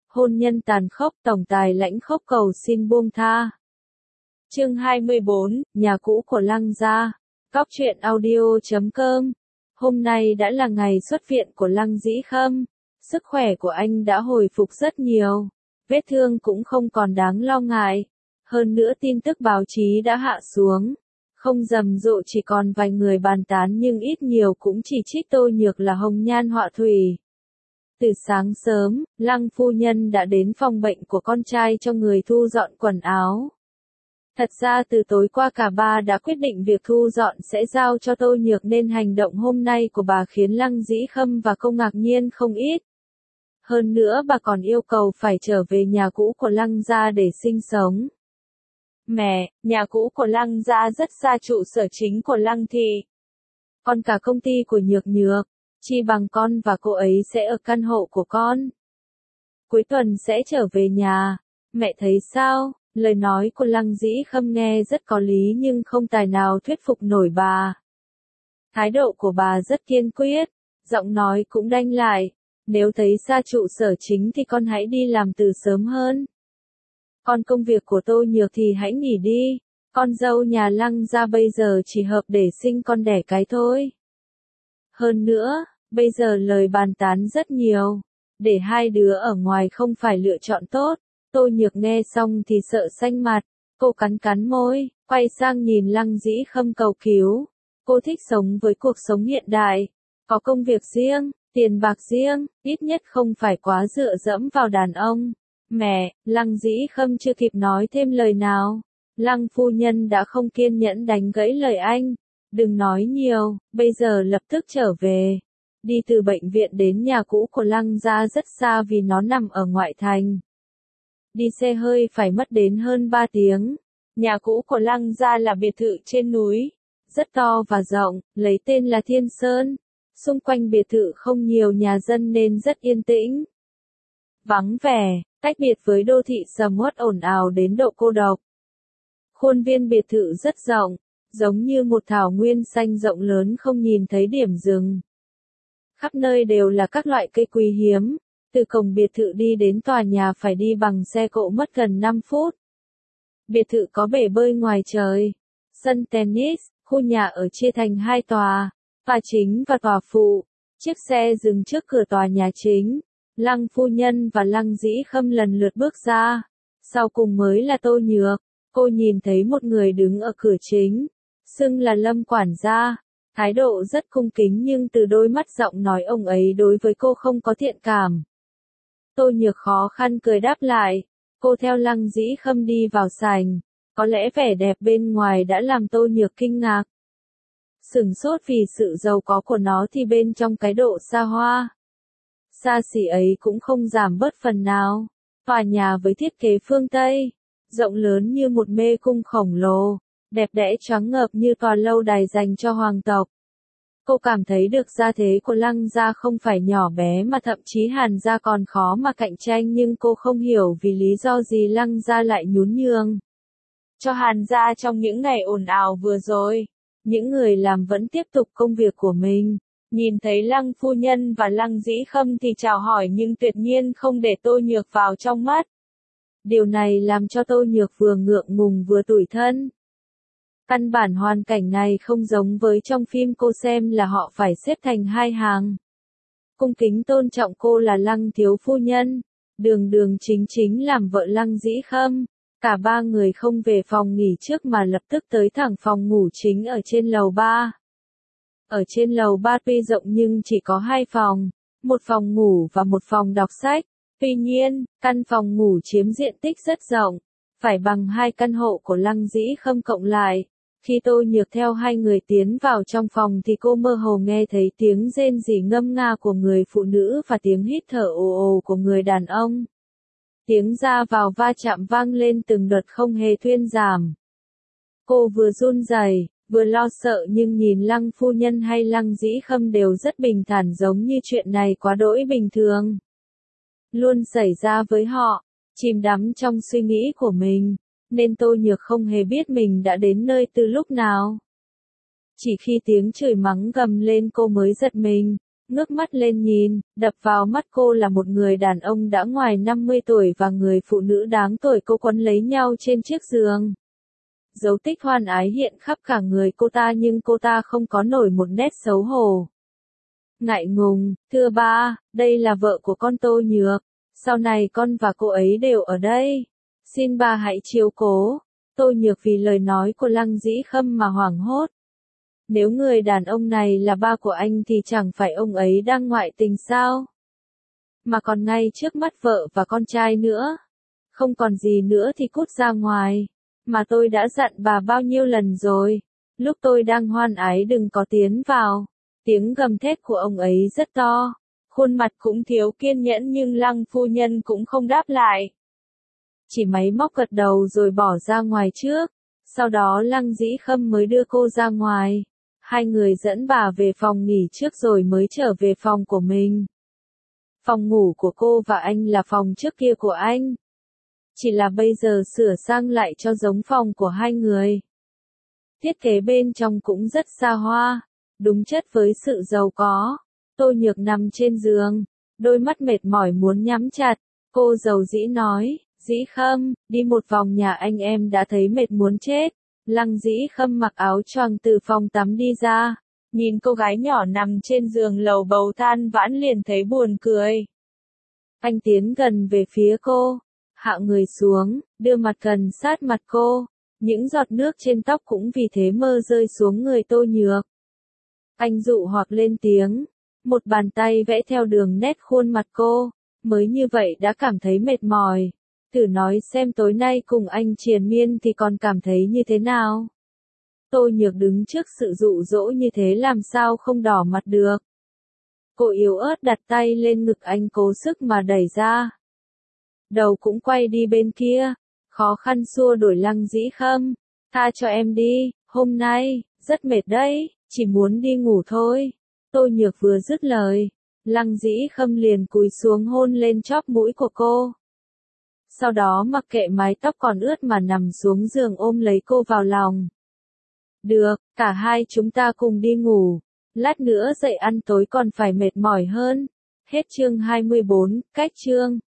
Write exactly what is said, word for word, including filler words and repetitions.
hôn nhân tàn khốc, tổng tài lãnh khốc cầu xin buông tha. Chương hai mươi bốn, nhà cũ của Lăng gia. Góc truyện audio chấm com. Hôm nay đã là ngày xuất viện của Lăng Dĩ Khâm. Sức khỏe của anh đã hồi phục rất nhiều. Vết thương cũng không còn đáng lo ngại. Hơn nữa tin tức báo chí đã hạ xuống. Không rầm rộ chỉ còn vài người bàn tán nhưng ít nhiều cũng chỉ trích Tô Nhược là hồng nhan họa thủy. Từ sáng sớm, Lăng phu nhân đã đến phòng bệnh của con trai cho người thu dọn quần áo. Thật ra từ tối qua cả ba đã quyết định việc thu dọn sẽ giao cho Tô Nhược nên hành động hôm nay của bà khiến Lăng Dĩ Khâm và cô ngạc nhiên không ít. Hơn nữa bà còn yêu cầu phải trở về nhà cũ của Lăng gia để sinh sống. Mẹ, nhà cũ của Lăng gia rất xa trụ sở chính của Lăng thị. Còn cả công ty của Nhược Nhược, chi bằng con và cô ấy sẽ ở căn hộ của con. Cuối tuần sẽ trở về nhà, mẹ thấy sao? Lời nói của Lăng Dĩ Khâm nghe rất có lý nhưng không tài nào thuyết phục nổi bà. Thái độ của bà rất kiên quyết, giọng nói cũng đanh lại, nếu thấy xa trụ sở chính thì con hãy đi làm từ sớm hơn. Còn công việc của Tô Nhược thì hãy nghỉ đi, con dâu nhà Lăng gia bây giờ chỉ hợp để sinh con đẻ cái thôi. Hơn nữa, bây giờ lời bàn tán rất nhiều, để hai đứa ở ngoài không phải lựa chọn tốt. Tô Nhược nghe xong thì sợ xanh mặt, cô cắn cắn môi, quay sang nhìn Lăng Dĩ Khâm cầu cứu. Cô thích sống với cuộc sống hiện đại, có công việc riêng, tiền bạc riêng, ít nhất không phải quá dựa dẫm vào đàn ông. Mẹ, Lăng Dĩ Khâm chưa kịp nói thêm lời nào. Lăng phu nhân đã không kiên nhẫn đánh gãy lời anh. Đừng nói nhiều, bây giờ lập tức trở về. Đi từ bệnh viện đến nhà cũ của Lăng gia rất xa vì nó nằm ở ngoại thành. Đi xe hơi phải mất đến hơn ba tiếng. Nhà cũ của Lăng gia là biệt thự trên núi, rất to và rộng, lấy tên là Thiên Sơn. Xung quanh biệt thự không nhiều nhà dân nên rất yên tĩnh. Vắng vẻ, tách biệt với đô thị sầm uất ồn ào đến độ cô độc. Khuôn viên biệt thự rất rộng, giống như một thảo nguyên xanh rộng lớn không nhìn thấy điểm dừng. Khắp nơi đều là các loại cây quý hiếm. Từ cổng biệt thự đi đến tòa nhà phải đi bằng xe cộ mất gần năm phút. Biệt thự có bể bơi ngoài trời, sân tennis, khu nhà ở chia thành hai tòa, tòa chính và tòa phụ. Chiếc xe dừng trước cửa tòa nhà chính. Lăng phu nhân và Lăng Dĩ Khâm lần lượt bước ra. Sau cùng mới là Tô Nhược. Cô nhìn thấy một người đứng ở cửa chính, xưng là Lâm quản gia. Thái độ rất cung kính nhưng từ đôi mắt giọng nói ông ấy đối với cô không có thiện cảm. Tô Nhược khó khăn cười đáp lại. Cô theo Lăng Dĩ Khâm đi vào sảnh. Có lẽ vẻ đẹp bên ngoài đã làm Tô Nhược kinh ngạc. Sửng sốt vì sự giàu có của nó thì bên trong cái độ xa hoa, xa xỉ ấy cũng không giảm bớt phần nào. Tòa nhà với thiết kế phương Tây, rộng lớn như một mê cung khổng lồ, đẹp đẽ choáng ngợp như tòa lâu đài dành cho hoàng tộc. Cô cảm thấy được gia thế của Lăng gia không phải nhỏ bé mà thậm chí Hàn gia còn khó mà cạnh tranh nhưng cô không hiểu vì lý do gì Lăng gia lại nhún nhường cho Hàn gia trong những ngày ồn ào vừa rồi. Những người làm vẫn tiếp tục công việc của mình. Nhìn thấy Lăng phu nhân và Lăng Dĩ Khâm thì chào hỏi nhưng tuyệt nhiên không để Tô Nhược vào trong mắt. Điều này làm cho Tô Nhược vừa ngượng ngùng vừa tủi thân. Căn bản hoàn cảnh này không giống với trong phim cô xem là họ phải xếp thành hai hàng. Cung kính tôn trọng cô là Lăng thiếu phu nhân, đường đường chính chính làm vợ Lăng Dĩ Khâm. Cả ba người không về phòng nghỉ trước mà lập tức tới thẳng phòng ngủ chính ở trên lầu ba. Ở trên lầu ba tuy rộng nhưng chỉ có hai phòng, một phòng ngủ và một phòng đọc sách. Tuy nhiên, căn phòng ngủ chiếm diện tích rất rộng, phải bằng hai căn hộ của Lăng Dĩ Khâm cộng lại. Khi Tô Nhược theo hai người tiến vào trong phòng thì cô mơ hồ nghe thấy tiếng rên rỉ ngâm nga của người phụ nữ và tiếng hít thở ồ ồ của người đàn ông. Tiếng ra vào va chạm vang lên từng đợt không hề thuyên giảm. Cô vừa run rẩy, vừa lo sợ nhưng nhìn Lăng phu nhân hay Lăng Dĩ Khâm đều rất bình thản giống như chuyện này quá đỗi bình thường. Luôn xảy ra với họ, chìm đắm trong suy nghĩ của mình, nên Tô Nhược không hề biết mình đã đến nơi từ lúc nào. Chỉ khi tiếng chửi mắng gầm lên cô mới giật mình, ngước mắt lên nhìn, đập vào mắt cô là một người đàn ông đã ngoài năm mươi tuổi và người phụ nữ đáng tuổi cô quấn lấy nhau trên chiếc giường. Dấu tích hoan ái hiện khắp cả người cô ta nhưng cô ta không có nổi một nét xấu hổ. Ngại ngùng, thưa ba, đây là vợ của con Tô Nhược. Sau này con và cô ấy đều ở đây. Xin ba hãy chiếu cố. Tô Nhược vì lời nói của Lăng Dĩ Khâm mà hoảng hốt. Nếu người đàn ông này là ba của anh thì chẳng phải ông ấy đang ngoại tình sao? Mà còn ngay trước mắt vợ và con trai nữa. Không còn gì nữa thì cút ra ngoài. Mà tôi đã dặn bà bao nhiêu lần rồi. Lúc tôi đang hoan ái đừng có tiến vào. Tiếng gầm thét của ông ấy rất to. Khuôn mặt cũng thiếu kiên nhẫn nhưng Lăng phu nhân cũng không đáp lại. Chỉ máy móc gật đầu rồi bỏ ra ngoài trước. Sau đó Lăng Dĩ Khâm mới đưa cô ra ngoài. Hai người dẫn bà về phòng nghỉ trước rồi mới trở về phòng của mình. Phòng ngủ của cô và anh là phòng trước kia của anh. Chỉ là bây giờ sửa sang lại cho giống phòng của hai người. Thiết kế bên trong cũng rất xa hoa, đúng chất với sự giàu có. Tô Nhược nằm trên giường, đôi mắt mệt mỏi muốn nhắm chặt. Cô dầu dĩ nói, Dĩ Khâm, đi một vòng nhà anh em đã thấy mệt muốn chết. Lăng Dĩ Khâm mặc áo choàng từ phòng tắm đi ra, nhìn cô gái nhỏ nằm trên giường lầu bầu than vãn liền thấy buồn cười. Anh tiến gần về phía cô, hạ người xuống, đưa mặt gần sát mặt cô, những giọt nước trên tóc cũng vì thế mơ rơi xuống người Tô Nhược. Anh dụ hoặc lên tiếng, một bàn tay vẽ theo đường nét khuôn mặt cô, mới như vậy đã cảm thấy mệt mỏi. Thử nói xem tối nay cùng anh triền miên thì còn cảm thấy như thế nào? Tô Nhược đứng trước sự dụ dỗ như thế làm sao không đỏ mặt được. Cô yếu ớt đặt tay lên ngực anh cố sức mà đẩy ra. Đầu cũng quay đi bên kia, khó khăn xua đuổi Lăng Dĩ Khâm. Tha cho em đi, hôm nay, rất mệt đấy, chỉ muốn đi ngủ thôi. Tô Nhược vừa dứt lời, Lăng Dĩ Khâm liền cúi xuống hôn lên chóp mũi của cô. Sau đó mặc kệ mái tóc còn ướt mà nằm xuống giường ôm lấy cô vào lòng. Được, cả hai chúng ta cùng đi ngủ. Lát nữa dậy ăn tối còn phải mệt mỏi hơn. Hết chương hai mươi bốn, cách chương.